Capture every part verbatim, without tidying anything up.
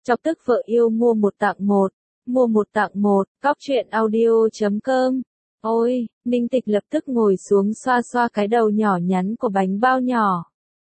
Chọc tức vợ yêu mua một tặng một, mua một tặng một, cóc truyện audio chấm com. Ôi, Ninh Tịch lập tức ngồi xuống xoa xoa cái đầu nhỏ nhắn của bánh bao nhỏ.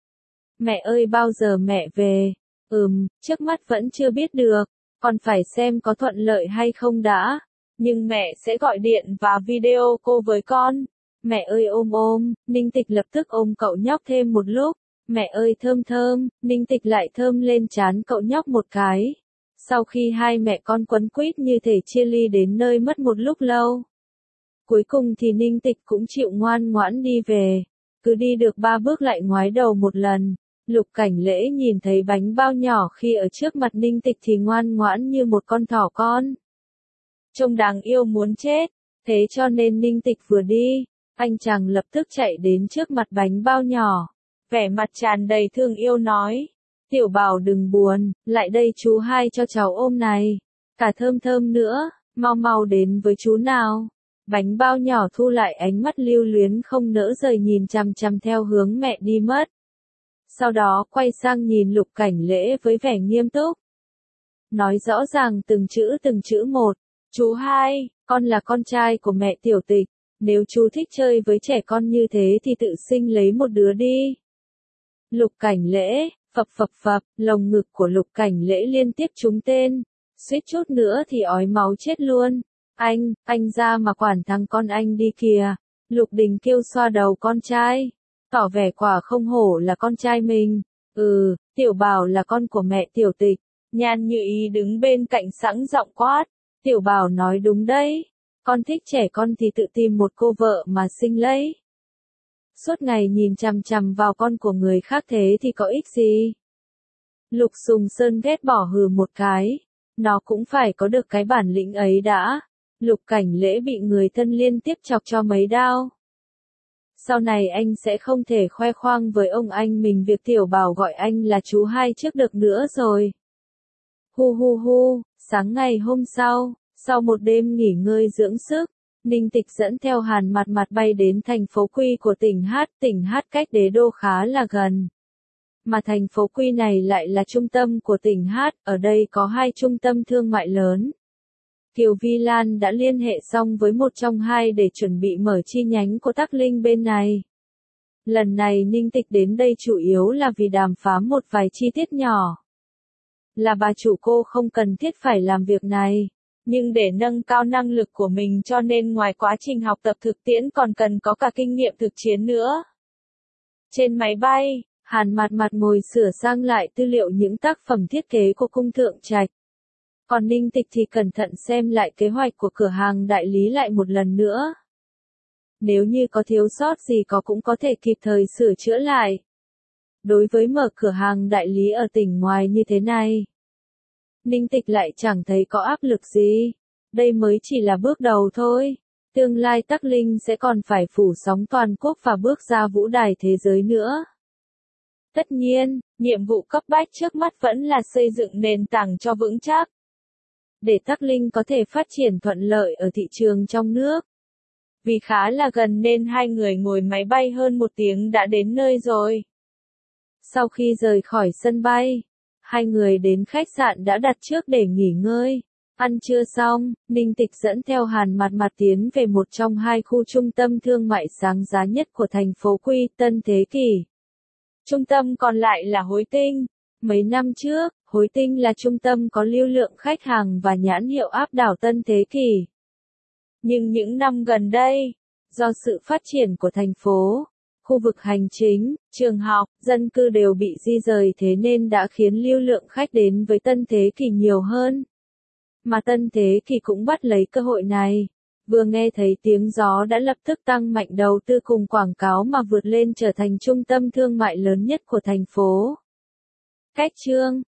Mẹ ơi bao giờ mẹ về? Ừm, trước mắt vẫn chưa biết được, còn phải xem có thuận lợi hay không đã. Nhưng mẹ sẽ gọi điện và video cô với con. Mẹ ơi ôm ôm, Ninh Tịch lập tức ôm cậu nhóc thêm một lúc. Mẹ ơi thơm thơm, Ninh Tịch lại thơm lên trán cậu nhóc một cái. Sau khi hai mẹ con quấn quýt như thể chia ly đến nơi mất một lúc lâu. Cuối cùng thì Ninh Tịch cũng chịu ngoan ngoãn đi về. Cứ đi được ba bước lại ngoái đầu một lần. Lục Cảnh Lễ nhìn thấy bánh bao nhỏ khi ở trước mặt Ninh Tịch thì ngoan ngoãn như một con thỏ con. Trông đáng yêu muốn chết, thế cho nên Ninh Tịch vừa đi, anh chàng lập tức chạy đến trước mặt bánh bao nhỏ. Vẻ mặt tràn đầy thương yêu nói, tiểu bảo đừng buồn, lại đây chú hai cho cháu ôm này, cả thơm thơm nữa, mau mau đến với chú nào. Bánh bao nhỏ thu lại ánh mắt lưu luyến không nỡ rời nhìn chằm chằm theo hướng mẹ đi mất. Sau đó quay sang nhìn Lục Cảnh Lễ với vẻ nghiêm túc. Nói rõ ràng từng chữ từng chữ một, chú hai, con là con trai của mẹ Tiểu Tịch, nếu chú thích chơi với trẻ con như thế thì tự sinh lấy một đứa đi. Lục Cảnh Lễ, phập phập phập, lồng ngực của Lục Cảnh Lễ liên tiếp trúng tên, suýt chút nữa thì ói máu chết luôn. Anh, anh ra mà quản thằng con anh đi kìa. Lục Đình kêu xoa đầu con trai, tỏ vẻ quả không hổ là con trai mình. Ừ, Tiểu Bảo là con của mẹ Tiểu Tịch. Nhan Như Ý đứng bên cạnh sẵn giọng quát, Tiểu Bảo nói đúng đấy, con thích trẻ con thì tự tìm một cô vợ mà sinh lấy. Suốt ngày nhìn chằm chằm vào con của người khác thế thì có ích gì? Lục Sùng Sơn ghét bỏ hừ một cái, nó cũng phải có được cái bản lĩnh ấy đã. Lục Cảnh Lễ bị người thân liên tiếp chọc cho mấy đao. Sau này anh sẽ không thể khoe khoang với ông anh mình việc Tiểu Bảo gọi anh là chú hai trước được nữa rồi. Hu hu hu, sáng ngày hôm sau, sau một đêm nghỉ ngơi dưỡng sức, Ninh Tịch dẫn theo Hàn Mặt Mặt bay đến thành phố Quy của tỉnh Hát. Tỉnh Hát cách đế đô khá là gần. Mà thành phố Quy này lại là trung tâm của tỉnh Hát, ở đây có hai trung tâm thương mại lớn. Kiều Vi Lan đã liên hệ xong với một trong hai để chuẩn bị mở chi nhánh của Tắc Linh bên này. Lần này Ninh Tịch đến đây chủ yếu là vì đàm phán một vài chi tiết nhỏ. Là bà chủ cô không cần thiết phải làm việc này, nhưng để nâng cao năng lực của mình cho nên ngoài quá trình học tập thực tiễn còn cần có cả kinh nghiệm thực chiến nữa. Trên máy bay, Hàn Mặt Mặt ngồi sửa sang lại tư liệu những tác phẩm thiết kế của cung Thượng Trạch. Còn Ninh Tịch thì cẩn thận xem lại kế hoạch của cửa hàng đại lý lại một lần nữa. Nếu như có thiếu sót gì có cũng có thể kịp thời sửa chữa lại. Đối với mở cửa hàng đại lý ở tỉnh ngoài như thế này, Ninh Tịch lại chẳng thấy có áp lực gì. Đây mới chỉ là bước đầu thôi. Tương lai Tắc Linh sẽ còn phải phủ sóng toàn quốc và bước ra vũ đài thế giới nữa. Tất nhiên, nhiệm vụ cấp bách trước mắt vẫn là xây dựng nền tảng cho vững chắc. Để Tắc Linh có thể phát triển thuận lợi ở thị trường trong nước. Vì khá là gần nên hai người ngồi máy bay hơn một tiếng đã đến nơi rồi. Sau khi rời khỏi sân bay, hai người đến khách sạn đã đặt trước để nghỉ ngơi. Ăn trưa xong, Ninh Tịch dẫn theo Hàn Mặt Mặt tiến về một trong hai khu trung tâm thương mại sáng giá nhất của thành phố Quy, Tân Thế Kỷ. Trung tâm còn lại là Hối Tinh. Mấy năm trước, Hối Tinh là trung tâm có lưu lượng khách hàng và nhãn hiệu áp đảo Tân Thế Kỷ. Nhưng những năm gần đây, do sự phát triển của thành phố, khu vực hành chính, trường học, dân cư đều bị di rời thế nên đã khiến lưu lượng khách đến với Tân Thế Kỷ nhiều hơn. Mà Tân Thế Kỷ cũng bắt lấy cơ hội này. Vừa nghe thấy tiếng gió đã lập tức tăng mạnh đầu tư cùng quảng cáo mà vượt lên trở thành trung tâm thương mại lớn nhất của thành phố. Cách chương